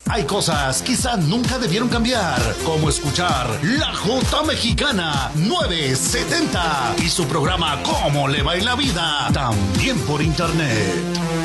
Hay cosas quizá nunca debieron cambiar, como escuchar La Jota Mexicana 970 y su programa Cómo le va en la vida, también por internet.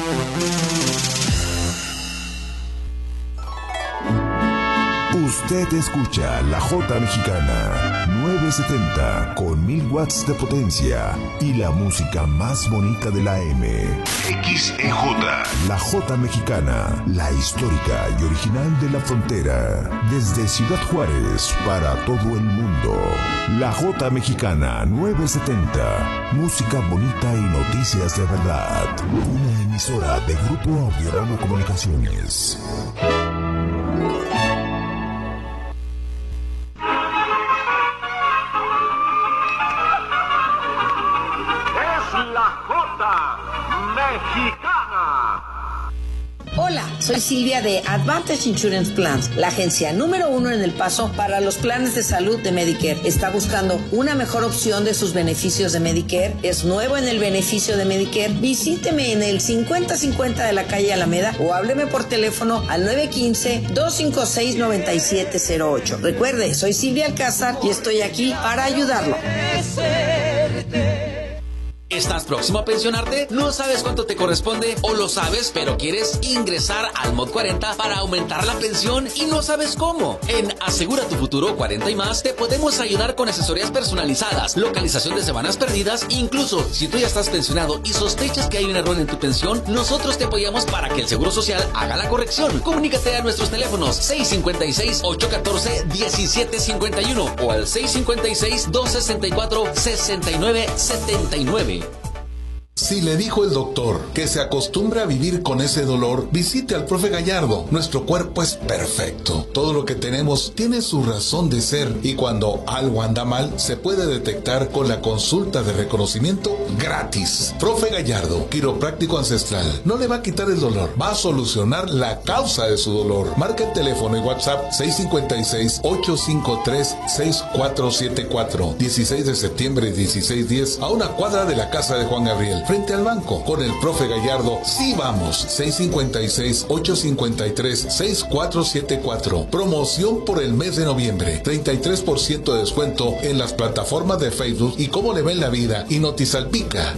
Usted escucha La Jota Mexicana 970 con 1000 watts de potencia y la música más bonita de la M. XEJ. La Jota Mexicana, la histórica y original de la frontera. Desde Ciudad Juárez para todo el mundo. La Jota Mexicana 970. Música bonita y noticias de verdad. Una emisora de Grupo Audiorama Comunicaciones. Hola, soy Silvia de Advantage Insurance Plans, la agencia número 1 en El Paso para los planes de salud de Medicare. ¿Está buscando una mejor opción de sus beneficios de Medicare? ¿Es nuevo en el beneficio de Medicare? Visíteme en el 5050 de la calle Alameda o hábleme por teléfono al 915-256-9708. Recuerde, soy Silvia Alcázar y estoy aquí para ayudarlo. ¿Estás próximo a pensionarte? ¿No sabes cuánto te corresponde? ¿O lo sabes, pero quieres ingresar al Mod 40 para aumentar la pensión y no sabes cómo? En Asegura tu Futuro 40 y más te podemos ayudar con asesorías personalizadas, localización de semanas perdidas. Incluso si tú ya estás pensionado y sospechas que hay un error en tu pensión, nosotros te apoyamos para que el Seguro Social haga la corrección. Comunícate a nuestros teléfonos 656-814-1751 o al 656-264-6979. Si le dijo el doctor que se acostumbra a vivir con ese dolor, visite al profe Gallardo. Nuestro cuerpo es perfecto. Todo lo que tenemos tiene su razón de ser y cuando algo anda mal, se puede detectar con la consulta de reconocimiento gratis. Profe Gallardo, quiropráctico ancestral. No le va a quitar el dolor, va a solucionar la causa de su dolor. Marca el teléfono y WhatsApp 656-853-6474. 16 de septiembre 1610 a una cuadra de la casa de Juan Gabriel. Frente al banco, con el profe Gallardo, sí vamos. 656-853-6474. Promoción por el mes de noviembre. 33% de descuento en las plataformas de Facebook y Cómo le va en la vida y Notisalpica.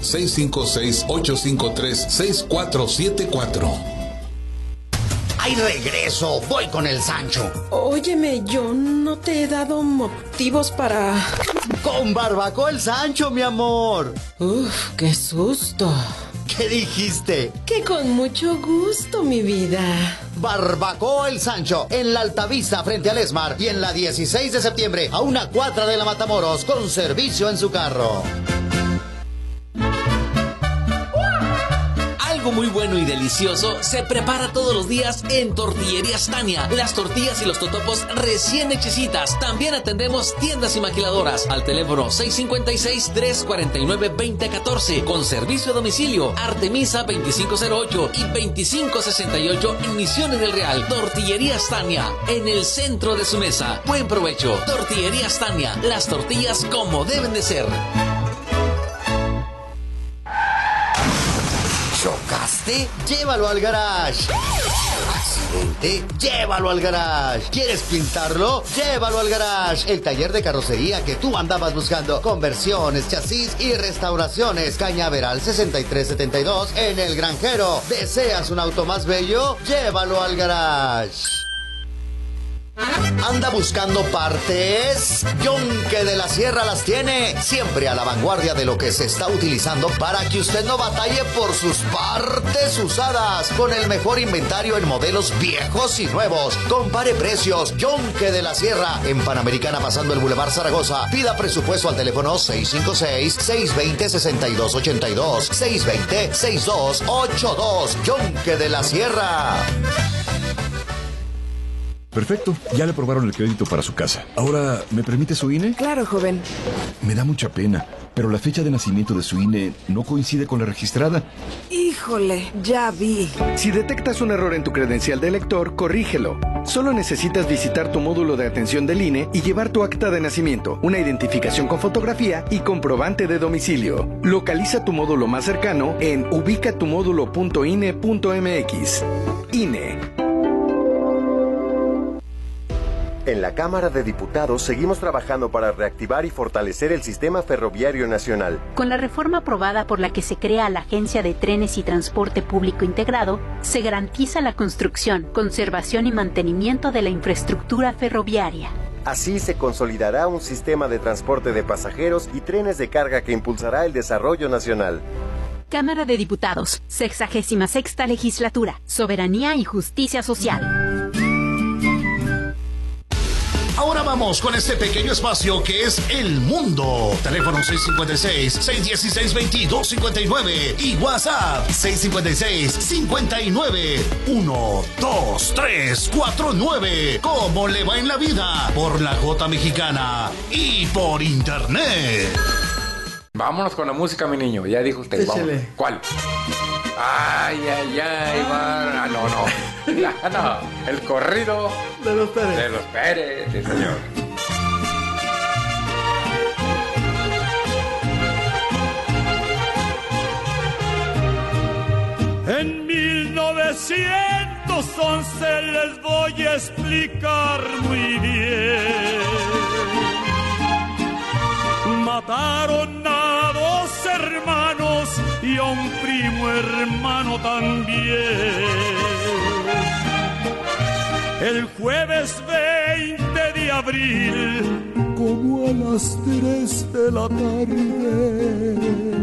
656-853-6474. ¡Ay, regreso! Voy con el Sancho. Óyeme, yo no te he dado motivos para... Con Barbacoa el Sancho, mi amor. Uf, qué susto. ¿Qué dijiste? Que con mucho gusto, mi vida. Barbacoa el Sancho, en la Altavista frente al Esmar y en la 16 de septiembre a una cuadra de la Matamoros con servicio en su carro. Algo muy bueno y delicioso se prepara todos los días en Tortillerías Tania. Las tortillas y los totopos recién hechecitas. También atendemos tiendas y maquiladoras al teléfono 656-349-2014 con servicio a domicilio. Artemisa 2508 y 2568 en Misiones del Real. Tortillerías Tania, en el centro de su mesa. Buen provecho. Tortillerías Tania, las tortillas como deben de ser. ¿Chocaste? Llévalo al garage. ¿Accidente? Llévalo al garage. ¿Quieres pintarlo? Llévalo al garage. El taller de carrocería que tú andabas buscando. Conversiones, chasis y restauraciones. Cañaveral 6372 en El Granjero. ¿Deseas un auto más bello? Llévalo al garage. ¿Anda buscando partes? Yonke de la Sierra las tiene, siempre a la vanguardia de lo que se está utilizando para que usted no batalle por sus partes usadas, con el mejor inventario en modelos viejos y nuevos. Compare precios. Yonke de la Sierra, en Panamericana pasando el Boulevard Zaragoza. Pida presupuesto al teléfono 656-620-6282, 620-6282. Yonke de la Sierra. Perfecto, ya le aprobaron el crédito para su casa. Ahora, ¿me permite su INE? Claro, joven. Me da mucha pena, pero la fecha de nacimiento de su INE no coincide con la registrada. Híjole, ya vi. Si detectas un error en tu credencial de elector, corrígelo. Solo necesitas visitar tu módulo de atención del INE y llevar tu acta de nacimiento, una identificación con fotografía y comprobante de domicilio. Localiza tu módulo más cercano en ubicatumodulo.ine.mx. INE. En la Cámara de Diputados seguimos trabajando para reactivar y fortalecer el sistema ferroviario nacional. Con la reforma aprobada por la que se crea la Agencia de Trenes y Transporte Público Integrado, se garantiza la construcción, conservación y mantenimiento de la infraestructura ferroviaria. Así se consolidará un sistema de transporte de pasajeros y trenes de carga que impulsará el desarrollo nacional. Cámara de Diputados, 66ª Legislatura, Soberanía y Justicia Social. Ahora vamos con este pequeño espacio que es El Mundo. Teléfono 656-616-2259 y WhatsApp 656-59-12349. ¿Cómo le va en la vida? Por la Jota Mexicana y por internet. Vámonos con la música, mi niño. Ya dijo usted. Vamos. ¿Cuál? Ay, va. No. No. El corrido de los Pérez. De los Pérez, sí, señor. En 1911 les voy a explicar muy bien. Mataron a 2 hermanos y a un primo hermano también. El jueves 20 de abril, como a las 3 de la tarde,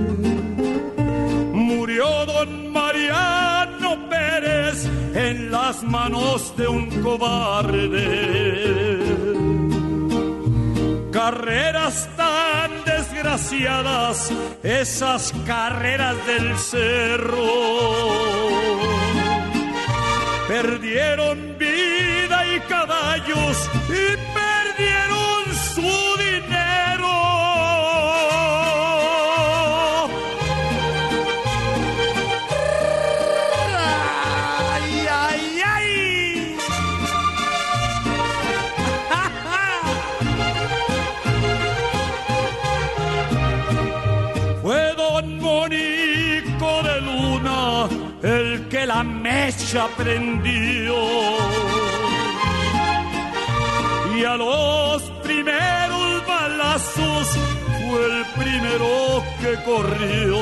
murió don Mariano Pérez en las manos de un cobarde. Carreras tan desgraciadas, esas carreras del cerro. Perdieron vida y caballos y perdieron su dinero. ¡Ay, ay, ay! Fue don Monico de Luna el que la mecha prendió, y a los primeros balazos fue el primero que corrió.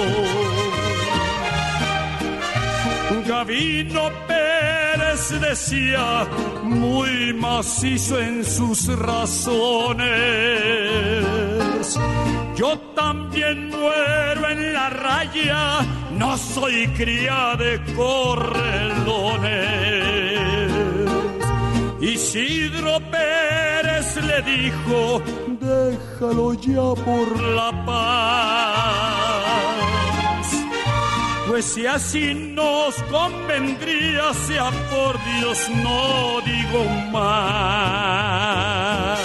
Gavino Pérez decía, muy macizo en sus razones: yo también muero en la raya, no soy cría de correlones. Isidro Pérez le dijo, déjalo ya por la paz, pues si así nos convendría, sea por Dios, no digo más.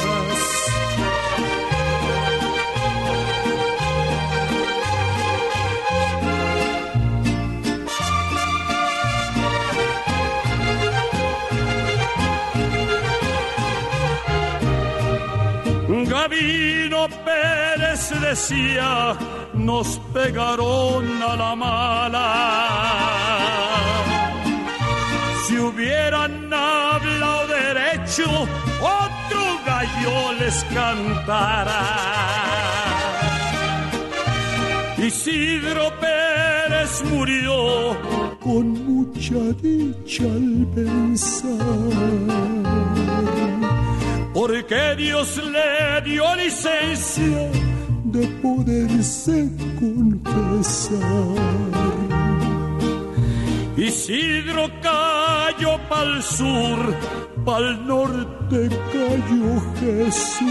Gavino Pérez decía, nos pegaron a la mala. Si hubieran hablado derecho, otro gallo les cantara. Isidro Pérez murió con mucha dicha al pensar, porque Dios le dio licencia de poderse confesar. Isidro cayó pa'l sur, pa'l norte cayó Jesús.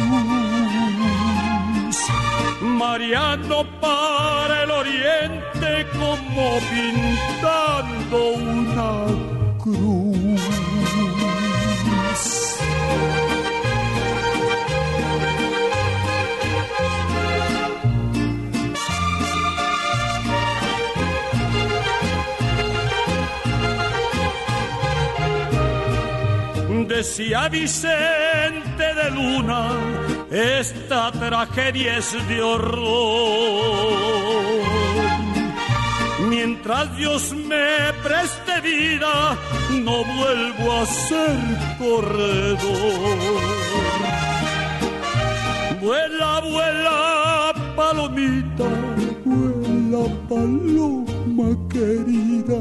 Mariano para el oriente, como pintando una cruz. Decía Vicente de Luna, esta tragedia es de horror. Mientras mientras Dios me preste vida, no vuelvo a ser corredor. Vuela, vuela, palomita, vuela, paloma querida.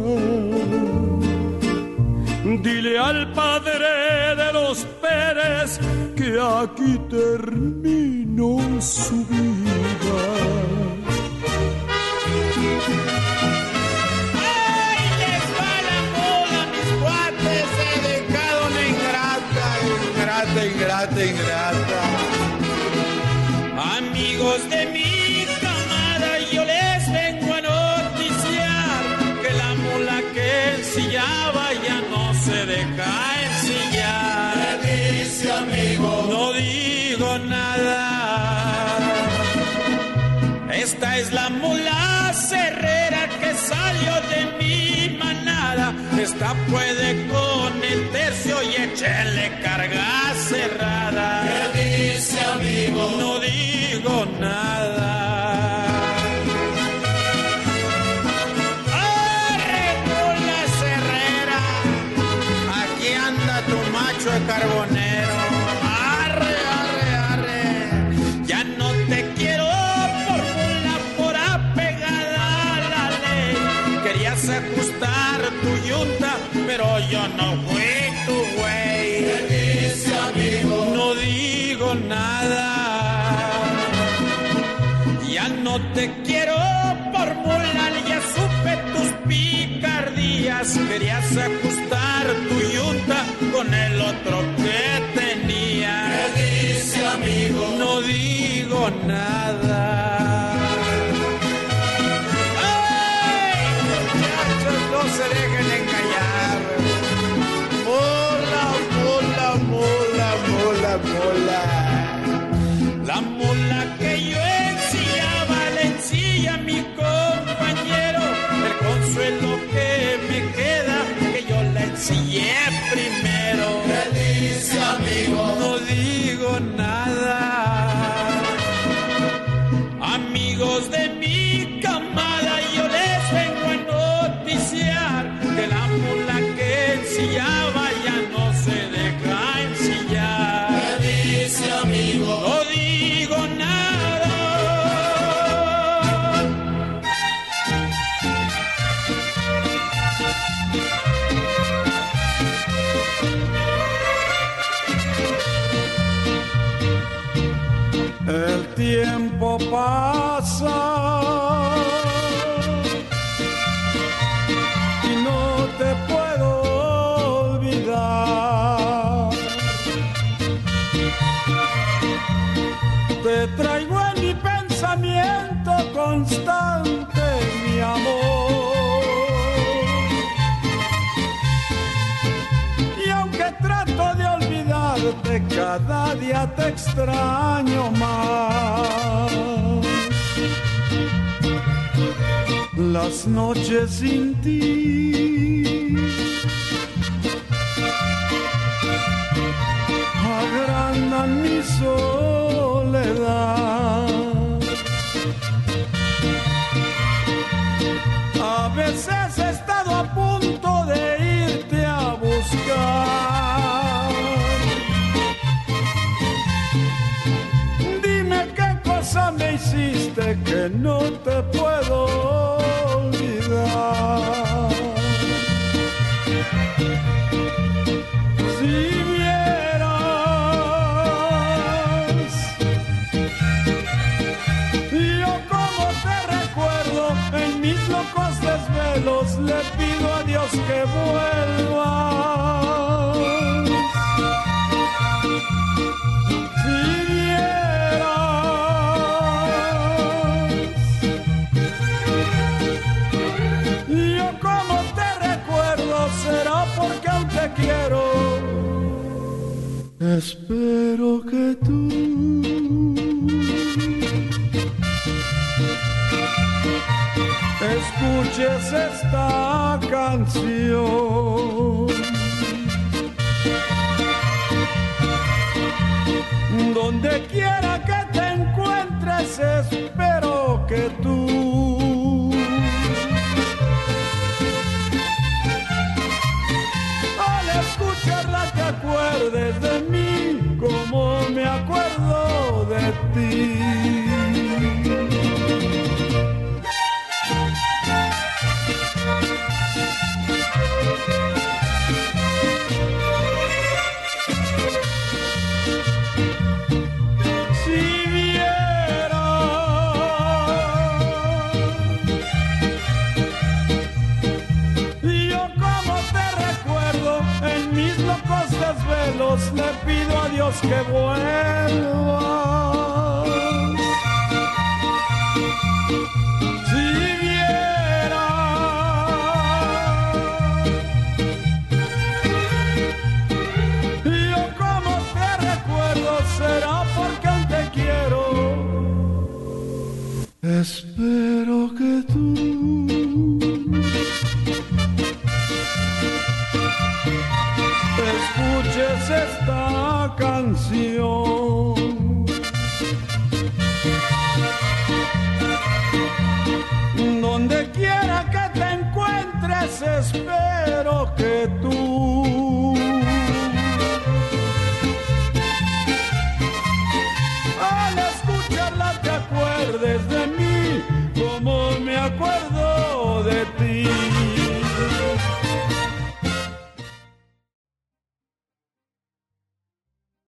Dile al padre de los Pérez que aquí terminó su vida. ¡Ay, les va la moda, mis cuates! He dejado una ingrata. Amigos de mi camada, yo les vengo a noticiar que la mula que ensillaba ya no se deja ensillar. ¿Qué dice, amigo? No digo nada. Esta es la mula cerrera que salió de mi manada. Esta puede con el tercio y échenle carga cerrada. ¿Qué dice, amigo? No digo nada. ¡Arre, mula cerrera! Aquí anda tu macho de carbonero. ¡Arre, arre, arre! Ya no te quiero por mula, por apegada a la ley. Querías ajustar tu yunta, pero yo no fui tu güey. ¿Qué dice, amigo? No digo nada. Ya no te quiero por mula, ya supe tus picardías. Querías ajustar tu yunta con el otro que tenía. ¿Qué dice, amigo? No digo nada. ¡Ay, muchachos, no se dejen engañar! Mola, mola, mola, mola, mola. La mula que yo ensillaba, la ensilla mi compañero. El consuelo que me queda, que yo la ensillé primero. ¿Qué dice, amigo? No digo nada. Amigos de mi camada, yo les vengo a noticiar que la mula que ensillaba ya no se deja ensillar. ¿Qué dice, amigo? No digo nada. El tiempo pasa y no te puedo olvidar. Te traigo en mi pensamiento constante, mi amor. Y aunque trato de olvidarte, cada día te extraño más. Las noches sin ti agrandan mi soledad. A veces he estado a punto de irte a buscar. Dime qué cosa me hiciste que no te puedo olvidar. Si vieras yo como te recuerdo en mis locos desvelos, le pido a Dios que vuelvas. Si vieras yo como te recuerdo, será porque aún te quiero. Espero que tú escuches esta canción. Donde quiera que te encuentres, espero que tú acuerdes de mí como me acuerdo de ti. Le pido a Dios que vuelva. Si viera yo como te recuerdo, será porque aún te quiero. Espero que tú escuches esta canción. Donde quiera que te encuentres, espero que tú